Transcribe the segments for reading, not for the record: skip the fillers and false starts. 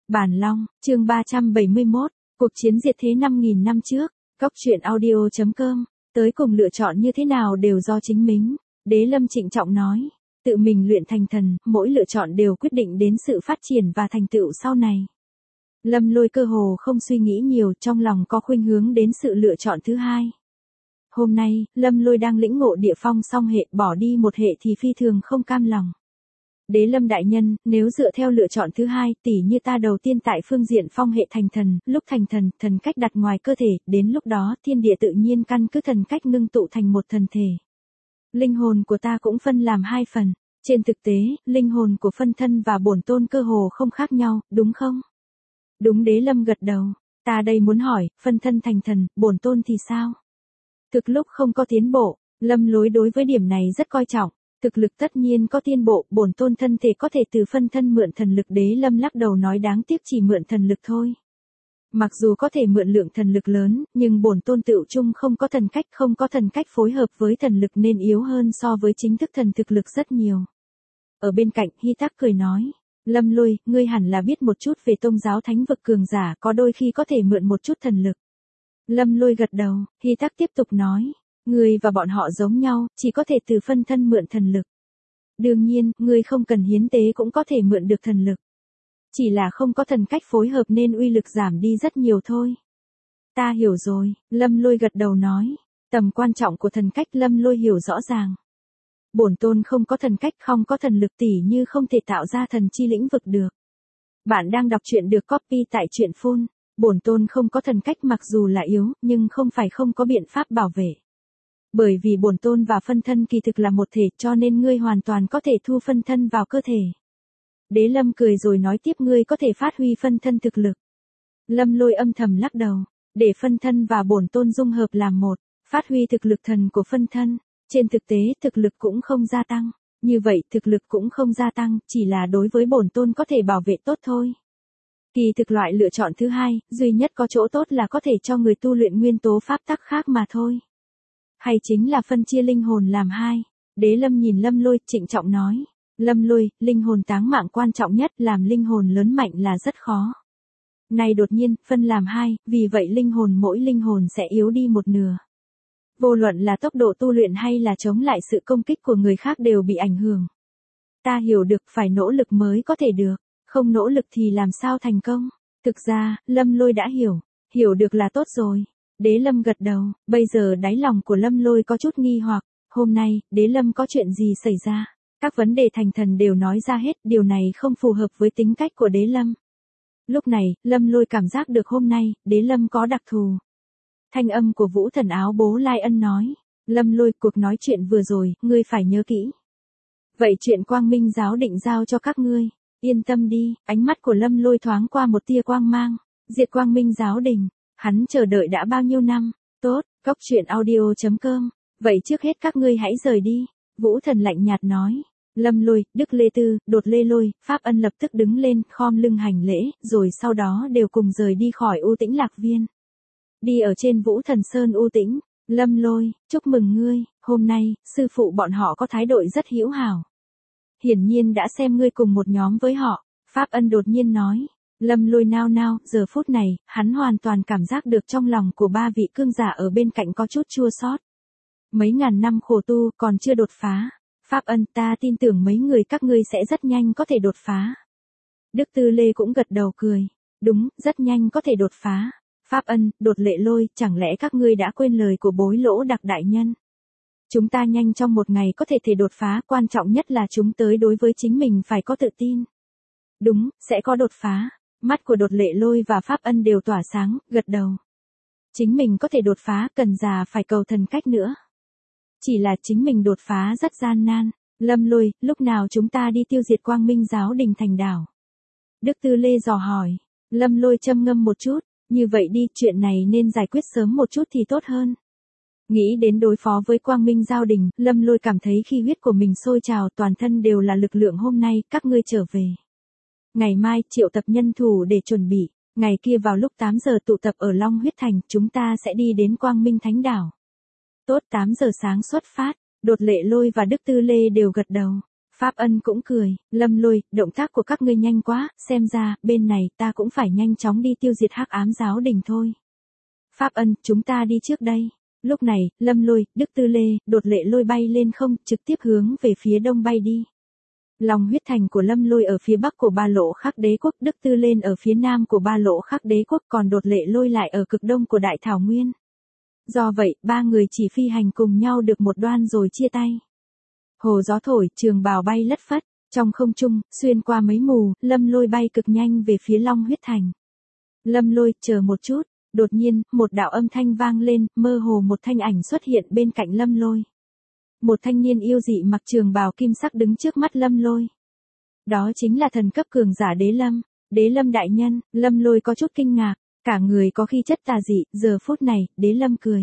Bản Long, chương 371, cuộc chiến diệt thế 5.000 năm trước, Góc truyện audio.com, tới cùng lựa chọn như thế nào đều do chính mình. Đế Lâm trịnh trọng nói, tự mình luyện thành thần, mỗi lựa chọn đều quyết định đến sự phát triển và thành tựu sau này. Lâm Lôi cơ hồ không suy nghĩ nhiều, trong lòng có khuynh hướng đến sự lựa chọn thứ hai. Hôm nay, Lâm Lôi đang lĩnh ngộ địa phong song hệ, bỏ đi một hệ thì phi thường không cam lòng. Đế Lâm đại nhân, nếu dựa theo lựa chọn thứ hai, tỉ như ta đầu tiên tại phương diện phong hệ thành thần, lúc thành thần, thần cách đặt ngoài cơ thể, đến lúc đó thiên địa tự nhiên căn cứ thần cách ngưng tụ thành một thần thể. Linh hồn của ta cũng phân làm hai phần, trên thực tế, linh hồn của phân thân và bổn tôn cơ hồ không khác nhau, đúng không? Đúng. Đế Lâm gật đầu, ta đây muốn hỏi, phân thân thành thần, bổn tôn thì sao? Thực lúc không có tiến bộ, Lâm Lôi đối với điểm này rất coi trọng. Thực lực tất nhiên có tiến bộ, bổn tôn thân thể có thể từ phân thân mượn thần lực. Đế Lâm lắc đầu nói đáng tiếc chỉ mượn thần lực thôi. Mặc dù có thể mượn lượng thần lực lớn, nhưng bổn tôn tựu chung không có thần cách, không có thần cách phối hợp với thần lực nên yếu hơn so với chính thức thần thực lực rất nhiều. Ở bên cạnh, Hy Tắc cười nói, Lâm Lôi, ngươi hẳn là biết một chút về tôn giáo thánh vực cường giả, có đôi khi có thể mượn một chút thần lực. Lâm Lôi gật đầu, Hy Tắc tiếp tục nói. Ngươi và bọn họ giống nhau, chỉ có thể từ phân thân mượn thần lực. Đương nhiên, ngươi không cần hiến tế cũng có thể mượn được thần lực. Chỉ là không có thần cách phối hợp nên uy lực giảm đi rất nhiều thôi. Ta hiểu rồi, Lâm Lôi gật đầu nói. Tầm quan trọng của thần cách Lâm Lôi hiểu rõ ràng. Bổn tôn không có thần cách, không có thần lực, tỉ như không thể tạo ra thần chi lĩnh vực được. Bạn đang đọc truyện được copy tại truyện phun. Bổn tôn không có thần cách mặc dù là yếu, nhưng không phải không có biện pháp bảo vệ. Bởi vì bổn tôn và phân thân kỳ thực là một thể, cho nên ngươi hoàn toàn có thể thu phân thân vào cơ thể. Đế Lâm cười rồi nói tiếp, ngươi có thể phát huy phân thân thực lực. Lâm Lôi âm thầm lắc đầu, để phân thân và bổn tôn dung hợp làm một, phát huy thực lực thần của phân thân. Trên thực tế, thực lực cũng không gia tăng. Như vậy, thực lực cũng không gia tăng, chỉ là đối với bổn tôn có thể bảo vệ tốt thôi. Kỳ thực loại lựa chọn thứ hai, duy nhất có chỗ tốt là có thể cho người tu luyện nguyên tố pháp tắc khác mà thôi. Hay chính là phân chia linh hồn làm hai. Đế Lâm nhìn Lâm Lôi, trịnh trọng nói. Lâm Lôi, linh hồn táng mạng quan trọng nhất, làm linh hồn lớn mạnh là rất khó. Này đột nhiên, phân làm hai, vì vậy mỗi linh hồn sẽ yếu đi một nửa. Vô luận là tốc độ tu luyện hay là chống lại sự công kích của người khác đều bị ảnh hưởng. Ta hiểu được, phải nỗ lực mới có thể được, không nỗ lực thì làm sao thành công. Thực ra, Lâm Lôi đã hiểu được là tốt rồi. Đế Lâm gật đầu, bây giờ đáy lòng của Lâm Lôi có chút nghi hoặc, hôm nay, Đế Lâm có chuyện gì xảy ra? Các vấn đề thành thần đều nói ra hết, điều này không phù hợp với tính cách của Đế Lâm. Lúc này, Lâm Lôi cảm giác được hôm nay, Đế Lâm có đặc thù. Thanh âm của Vũ Thần áo bố Lai Ân nói, Lâm Lôi, cuộc nói chuyện vừa rồi, ngươi phải nhớ kỹ. Vậy chuyện Quang Minh giáo định giao cho các ngươi, yên tâm đi. Ánh mắt của Lâm Lôi thoáng qua một tia quang mang, diệt Quang Minh giáo đình. Hắn chờ đợi đã bao nhiêu năm, tốt, Góc truyện audio.com, vậy trước hết các ngươi hãy rời đi, Vũ Thần lạnh nhạt nói. Lâm Lôi, Đức Lê Tư, Đột Lê Lôi, Pháp Ân lập tức đứng lên, khom lưng hành lễ, rồi sau đó đều cùng rời đi khỏi U Tĩnh Lạc Viên. Đi ở trên Vũ Thần Sơn U Tĩnh, Lâm Lôi, chúc mừng ngươi, hôm nay, sư phụ bọn họ có thái độ rất hữu hảo. Hiển nhiên đã xem ngươi cùng một nhóm với họ, Pháp Ân đột nhiên nói. Lâm Lôi nao, giờ phút này, hắn hoàn toàn cảm giác được trong lòng của ba vị cương giả ở bên cạnh có chút chua xót. Mấy ngàn năm khổ tu còn chưa đột phá. Pháp Ân, ta tin tưởng mấy người các ngươi sẽ rất nhanh có thể đột phá. Đức Tư Lê cũng gật đầu cười. Đúng, rất nhanh có thể đột phá. Pháp Ân, Đột Lệ Lôi, chẳng lẽ các ngươi đã quên lời của Bối Lỗ Đặc đại nhân? Chúng ta nhanh trong một ngày có thể đột phá, quan trọng nhất là chúng tới đối với chính mình phải có tự tin. Đúng, sẽ có đột phá. Mắt của Đột Lệ Lôi và Pháp Ân đều tỏa sáng, gật đầu. Chính mình có thể đột phá, cần già phải cầu thần cách nữa. Chỉ là chính mình đột phá rất gian nan. Lâm Lôi, lúc nào chúng ta đi tiêu diệt Quang Minh giáo đình thành đảo? Đức Tư Lê dò hỏi. Lâm Lôi châm ngâm một chút, như vậy đi, chuyện này nên giải quyết sớm một chút thì tốt hơn. Nghĩ đến đối phó với Quang Minh giao đình, Lâm Lôi cảm thấy khi huyết của mình sôi trào, toàn thân đều là lực lượng. Hôm nay, các ngươi trở về. Ngày mai, triệu tập nhân thủ để chuẩn bị, ngày kia vào lúc 8 giờ tụ tập ở Long Huyết Thành, chúng ta sẽ đi đến Quang Minh Thánh Đảo. Tốt, 8 giờ sáng xuất phát, Đột Lệ Lôi và Đức Tư Lê đều gật đầu. Pháp Ân cũng cười, Lâm Lôi, động tác của các ngươi nhanh quá, xem ra, bên này ta cũng phải nhanh chóng đi tiêu diệt hắc ám giáo đình thôi. Pháp Ân, chúng ta đi trước đây. Lúc này, Lâm Lôi, Đức Tư Lê, Đột Lệ Lôi bay lên không, trực tiếp hướng về phía đông bay đi. Lòng huyết thành của Lâm Lôi ở phía bắc của Ba Lộ Khắc Đế quốc, Đức Tư Lên ở phía nam của Ba Lộ Khắc Đế quốc, còn Đột Lệ Lôi lại ở cực đông của Đại Thảo Nguyên. Do vậy, ba người chỉ phi hành cùng nhau được một đoạn rồi chia tay. Hồ gió thổi, trường bào bay lất phất, trong không trung, xuyên qua mấy mù, Lâm Lôi bay cực nhanh về phía Long huyết thành. Lâm Lôi, chờ một chút, đột nhiên, một đạo âm thanh vang lên, mơ hồ một thanh ảnh xuất hiện bên cạnh Lâm Lôi. Một thanh niên yêu dị mặc trường bào kim sắc đứng trước mắt Lâm Lôi. Đó chính là thần cấp cường giả Đế Lâm. Đế Lâm đại nhân, Lâm Lôi có chút kinh ngạc, cả người có khí chất tà dị, giờ phút này, Đế Lâm cười.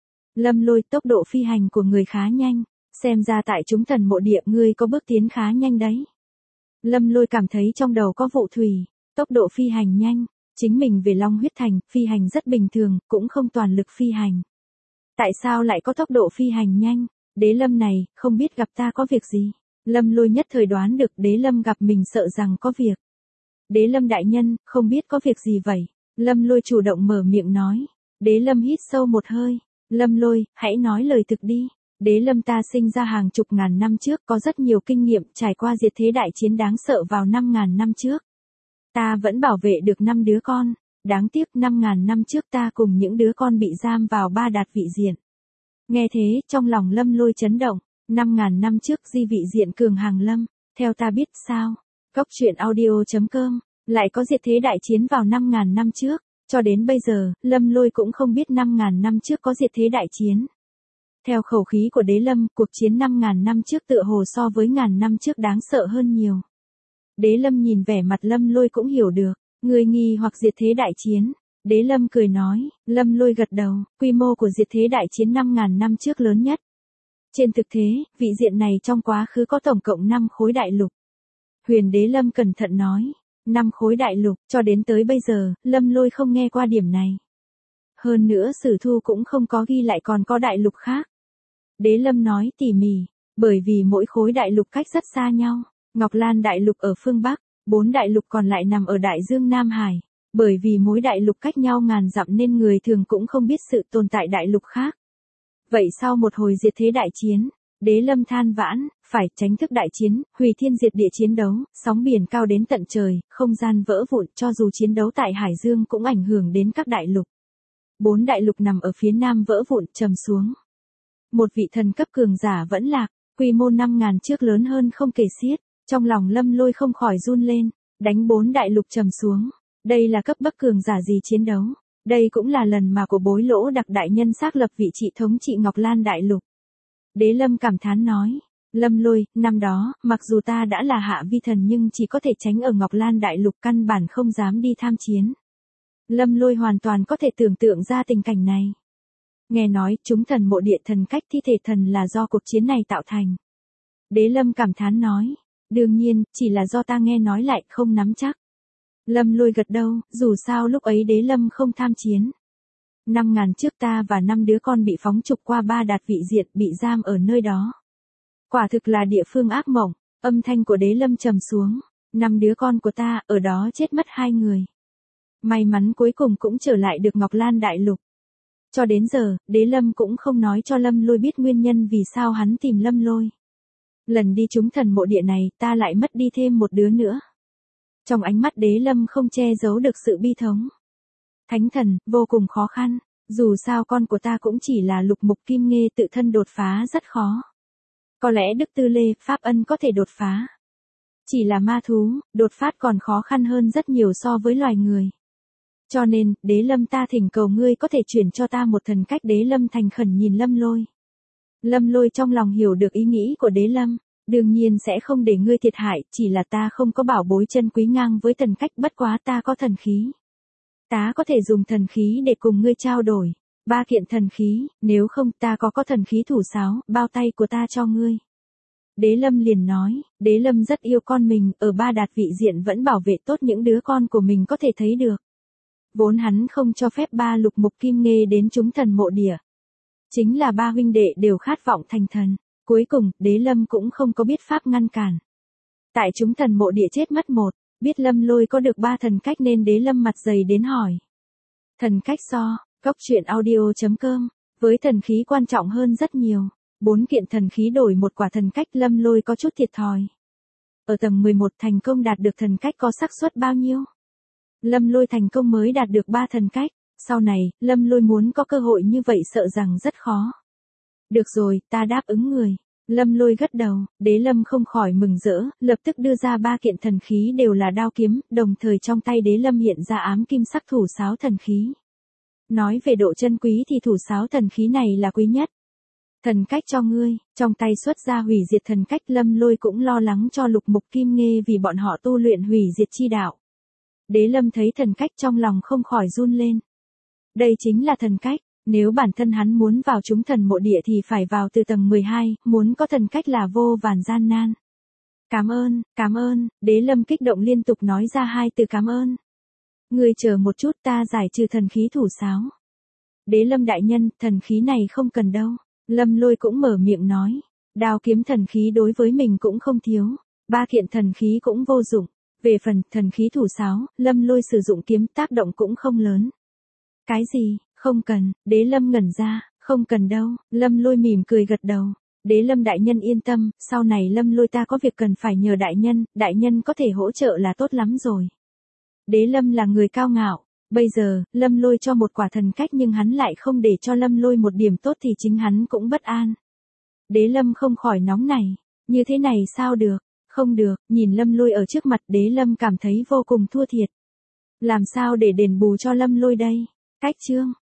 Lâm Lôi, tốc độ phi hành của người khá nhanh, xem ra tại chúng thần mộ địa ngươi có bước tiến khá nhanh đấy. Lâm Lôi cảm thấy trong đầu có vụ thủy, tốc độ phi hành nhanh, chính mình về Long huyết thành, phi hành rất bình thường, cũng không toàn lực phi hành. Tại sao lại có tốc độ phi hành nhanh? Đế Lâm này, không biết gặp ta có việc gì? Lâm Lôi nhất thời đoán được Đế Lâm gặp mình sợ rằng có việc. Đế Lâm đại nhân, không biết có việc gì vậy? Lâm Lôi chủ động mở miệng nói. Đế Lâm hít sâu một hơi. Lâm Lôi, hãy nói lời thực đi. Đế Lâm ta sinh ra hàng chục ngàn năm trước, có rất nhiều kinh nghiệm trải qua diệt thế đại chiến đáng sợ vào 5.000 năm trước. Ta vẫn bảo vệ được 5 đứa con. Đáng tiếc 5.000 năm trước ta cùng những đứa con bị giam vào Ba Đạt vị diện. Nghe thế, trong lòng Lâm Lôi chấn động. 5.000 năm trước di vị diện cường hàng Lâm, theo ta biết sao? Cốc truyện audio.com, lại có diệt thế đại chiến vào 5.000 năm trước, cho đến bây giờ, Lâm Lôi cũng không biết 5.000 năm trước có diệt thế đại chiến. Theo khẩu khí của Đế Lâm, cuộc chiến 5.000 năm trước tựa hồ so với ngàn năm trước đáng sợ hơn nhiều. Đế Lâm nhìn vẻ mặt Lâm Lôi cũng hiểu được, người nghi hoặc diệt thế đại chiến. Đế Lâm cười nói, Lâm Lôi gật đầu, quy mô của diệt thế đại chiến 5.000 năm trước lớn nhất. Trên thực tế, vị diện này trong quá khứ có tổng cộng 5 khối đại lục. Huyền Đế Lâm cẩn thận nói, 5 khối đại lục, cho đến tới bây giờ, Lâm Lôi không nghe qua điểm này. Hơn nữa sử thu cũng không có ghi lại còn có đại lục khác. Đế Lâm nói tỉ mỉ, bởi vì mỗi khối đại lục cách rất xa nhau. Ngọc Lan đại lục ở phương Bắc, 4 đại lục còn lại nằm ở Đại Dương Nam Hải. Bởi vì mỗi đại lục cách nhau ngàn dặm nên người thường cũng không biết sự tồn tại đại lục khác. Vậy sau một hồi diệt thế đại chiến, Đế Lâm than vãn, phải tránh thức đại chiến, hủy thiên diệt địa chiến đấu, sóng biển cao đến tận trời, không gian vỡ vụn, cho dù chiến đấu tại Hải Dương cũng ảnh hưởng đến các đại lục. 4 đại lục nằm ở phía nam vỡ vụn, trầm xuống. Một vị thần cấp cường giả vẫn lạc, quy mô 5.000 trước lớn hơn không kể xiết, trong lòng Lâm Lôi không khỏi run lên, đánh 4 đại lục trầm xuống. Đây là cấp bậc cường giả gì chiến đấu? Đây cũng là lần mà của Bối Lỗ Đặc đại nhân xác lập vị trị thống trị Ngọc Lan đại lục. Đế Lâm cảm thán nói, Lâm Lôi, năm đó, mặc dù ta đã là hạ vi thần nhưng chỉ có thể tránh ở Ngọc Lan đại lục, căn bản không dám đi tham chiến. Lâm Lôi hoàn toàn có thể tưởng tượng ra tình cảnh này. Nghe nói, chúng thần mộ địa thần cách thi thể thần là do cuộc chiến này tạo thành. Đế Lâm cảm thán nói, đương nhiên, chỉ là do ta nghe nói lại không nắm chắc. Lâm Lôi gật đầu, dù sao lúc ấy Đế Lâm không tham chiến. 5.000 trước ta và 5 đứa con bị phóng trục qua Ba Đạt vị diện, bị giam ở nơi đó. Quả thực là địa phương ác mộng, âm thanh của Đế Lâm trầm xuống. 5 đứa con của ta, ở đó chết mất 2 người. May mắn cuối cùng cũng trở lại được Ngọc Lan đại lục. Cho đến giờ, Đế Lâm cũng không nói cho Lâm Lôi biết nguyên nhân vì sao hắn tìm Lâm Lôi. Lần đi chúng thần mộ địa này, ta lại mất đi thêm một đứa nữa. Trong ánh mắt Đế Lâm không che giấu được sự bi thống. Thánh thần, vô cùng khó khăn, dù sao con của ta cũng chỉ là Lục Mục Kim Nghê, tự thân đột phá rất khó. Có lẽ Đức Tư Lê, Pháp Ân có thể đột phá. Chỉ là ma thú, đột phát còn khó khăn hơn rất nhiều so với loài người. Cho nên, Đế Lâm ta thỉnh cầu ngươi có thể chuyển cho ta một thần cách. Đế Lâm thành khẩn nhìn Lâm Lôi. Lâm Lôi trong lòng hiểu được ý nghĩ của Đế Lâm. Đương nhiên sẽ không để ngươi thiệt hại, chỉ là ta không có bảo bối chân quý ngang với thần cách, bất quá ta có thần khí. Ta có thể dùng thần khí để cùng ngươi trao đổi. 3 kiện thần khí, nếu không ta có thần khí thủ sáo, bao tay của ta cho ngươi. Đế Lâm liền nói, Đế Lâm rất yêu con mình, ở Ba Đạt vị diện vẫn bảo vệ tốt những đứa con của mình có thể thấy được. Vốn hắn không cho phép 3 Lục Mục Kim Nghê đến chúng thần mộ địa. Chính là 3 huynh đệ đều khát vọng thành thần. Cuối cùng, Đế Lâm cũng không có biết pháp ngăn cản. Tại chúng thần mộ địa chết mất một, biết Lâm Lôi có được 3 thần cách nên Đế Lâm mặt dày đến hỏi. Thần cách so, goctruyện.audio.com, với thần khí quan trọng hơn rất nhiều. 4 kiện thần khí đổi một quả thần cách, Lâm Lôi có chút thiệt thòi. Ở tầng 11 thành công đạt được thần cách có xác suất bao nhiêu? Lâm Lôi thành công mới đạt được 3 thần cách, sau này, Lâm Lôi muốn có cơ hội như vậy sợ rằng rất khó. Được rồi, ta đáp ứng người. Lâm Lôi gật đầu, Đế Lâm không khỏi mừng rỡ, lập tức đưa ra 3 kiện thần khí đều là đao kiếm, đồng thời trong tay Đế Lâm hiện ra ám kim sắc thủ sáo thần khí. Nói về độ chân quý thì thủ sáo thần khí này là quý nhất. Thần cách cho ngươi, trong tay xuất ra hủy diệt thần cách, Lâm Lôi cũng lo lắng cho Lục Mục Kim Nghê vì bọn họ tu luyện hủy diệt chi đạo. Đế Lâm thấy thần cách trong lòng không khỏi run lên. Đây chính là thần cách, nếu bản thân hắn muốn vào chúng thần mộ địa thì phải vào từ tầng 12, muốn có thần cách là vô vàn gian nan. Cảm ơn, Đế Lâm kích động liên tục nói ra 2 từ cảm ơn. Ngươi chờ một chút, ta giải trừ thần khí thủ sáo. Đế Lâm đại nhân, thần khí này không cần đâu. Lâm Lôi cũng mở miệng nói. Đao kiếm thần khí đối với mình cũng không thiếu. 3 kiện thần khí cũng vô dụng. Về phần thần khí thủ sáo, Lâm Lôi sử dụng kiếm tác động cũng không lớn. Cái gì, không cần, Đế Lâm ngẩn ra, không cần đâu, Lâm Lôi mỉm cười gật đầu. Đế Lâm đại nhân yên tâm, sau này Lâm Lôi ta có việc cần phải nhờ đại nhân có thể hỗ trợ là tốt lắm rồi. Đế Lâm là người cao ngạo, bây giờ, Lâm Lôi cho một quả thần cách nhưng hắn lại không để cho Lâm Lôi một điểm tốt thì chính hắn cũng bất an. Đế Lâm không khỏi nóng này, như thế này sao được, không được, nhìn Lâm Lôi ở trước mặt Đế Lâm cảm thấy vô cùng thua thiệt. Làm sao để đền bù cho Lâm Lôi đây? Cách chương